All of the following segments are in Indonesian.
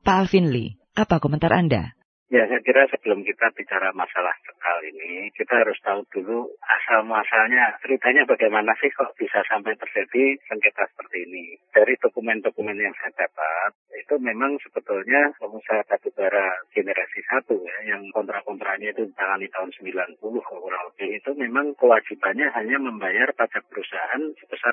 Pak Alvin Lee, apa komentar Anda? Ya, saya kira sebelum kita bicara masalah cekal ini, kita harus tahu dulu asal-muasalnya, ceritanya bagaimana sih kok bisa sampai terjadi sengketa seperti ini. Dari dokumen-dokumen yang saya dapat, itu memang sebetulnya pengusaha batubara generasi 1 ya, yang kontrak-kontraknya itu ditangani tahun 90 kurang lebih, itu memang kewajibannya hanya membayar pajak perusahaan sebesar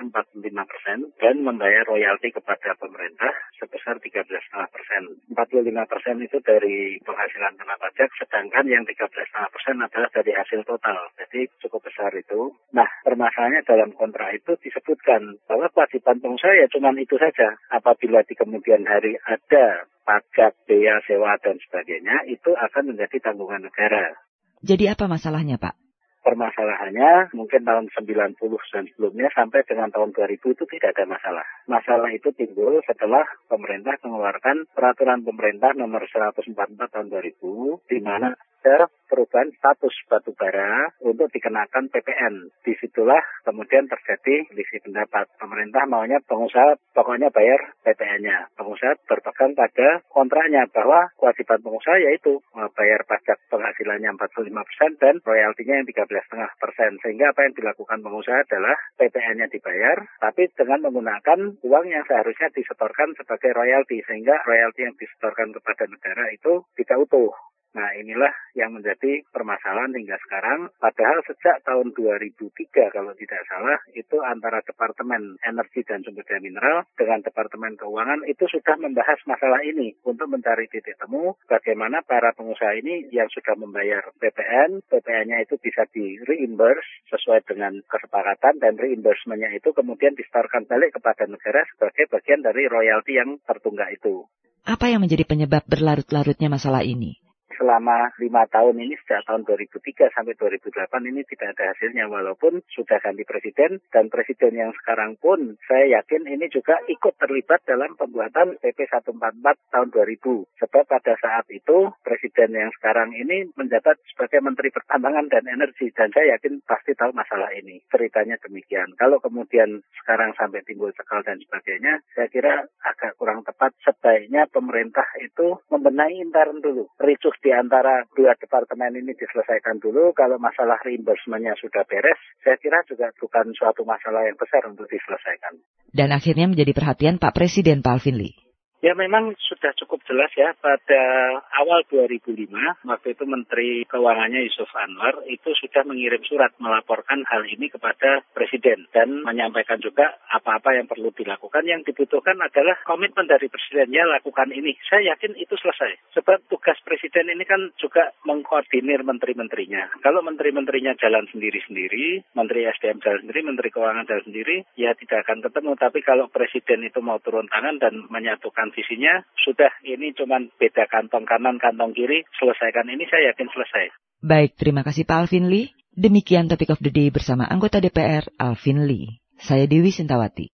45% dan membayar royalti kepada pemerintah sebesar 13,5%. 45% itu dari penghasilan kena pajak, sedangkan yang 13,5% adalah dari hasil total. Jadi cukup besar itu. Nah, permasalahannya dalam kontrak itu disebutkan bahwa kewajiban pengusaha ya cuma itu saja. Apabila di kemudian hari ada pajak, bea, sewa, dan sebagainya, itu akan menjadi tanggungan negara. Jadi apa masalahnya, Pak? Permasalahannya mungkin tahun 90 dan sebelumnya sampai dengan tahun 2000 itu tidak ada masalah. Masalah itu timbul setelah pemerintah mengeluarkan peraturan pemerintah nomor 144 tahun 2000 di mana ada perubahan status batubara untuk dikenakan PPN. Disitulah kemudian terjadi selisih pendapat. Pemerintah maunya pengusaha pokoknya bayar PPN-nya. Pengusaha berpegang pada kontraknya bahwa kewajiban pengusaha yaitu bayar pajak penghasilannya 45% dan royaltinya yang 13,5%. Sehingga apa yang dilakukan pengusaha adalah PPN-nya dibayar, tapi dengan menggunakan uang yang seharusnya disetorkan sebagai royalti. Sehingga royalti yang disetorkan kepada negara itu tidak utuh. Nah, inilah yang menjadi permasalahan hingga sekarang. Padahal sejak tahun 2003 kalau tidak salah, itu antara Departemen Energi dan Sumber Daya Mineral dengan Departemen Keuangan itu sudah membahas masalah ini untuk mencari titik temu bagaimana para pengusaha ini yang sudah membayar PPN, PPN-nya itu bisa di-reimburse sesuai dengan kesepakatan dan reimbursement-nya itu kemudian disetorkan balik kepada negara sebagai bagian dari royalti yang tertunggak itu. Apa yang menjadi penyebab berlarut-larutnya masalah ini? Selama 5 tahun ini, sejak tahun 2003 sampai 2008 ini tidak ada hasilnya walaupun sudah ganti presiden dan presiden yang sekarang pun saya yakin ini juga ikut terlibat dalam pembuatan PP 144 tahun 2000. Sebab pada saat itu presiden yang sekarang ini menjabat sebagai Menteri Pertambangan dan Energi dan saya yakin pasti tahu masalah ini. Ceritanya demikian. Kalau kemudian sekarang sampai timbul cekal dan sebagainya, saya kira agak kurang tepat. Sebaiknya pemerintah itu membenahi intern dulu. Ricuh di antara dua departemen ini diselesaikan dulu. Kalau masalah reimbursement-nya sudah beres, saya kira juga bukan suatu masalah yang besar untuk diselesaikan. Dan akhirnya menjadi perhatian Pak Presiden, Pak Alvin Lee. Ya memang sudah cukup jelas ya, pada awal 2005, waktu itu Menteri Keuangannya Yusuf Anwar itu sudah mengirim surat melaporkan hal ini kepada Presiden dan menyampaikan juga apa-apa yang perlu dilakukan. Yang dibutuhkan adalah komitmen dari Presiden, ya lakukan ini. Saya yakin itu selesai. Sebab tugas Presiden ini kan juga mengkoordinir menteri-menterinya. Kalau menteri-menterinya jalan sendiri-sendiri, Menteri SDM jalan sendiri, Menteri Keuangan jalan sendiri, ya tidak akan ketemu. Tapi kalau Presiden itu mau turun tangan dan menyatukan visinya, sudah ini cuma beda kantong kanan, kantong kiri, selesaikan ini saya yakin selesai. Baik, terima kasih Pak Alvin Lee. Demikian Topic of the Day bersama anggota DPR Alvin Lee. Saya Dewi Sintawati.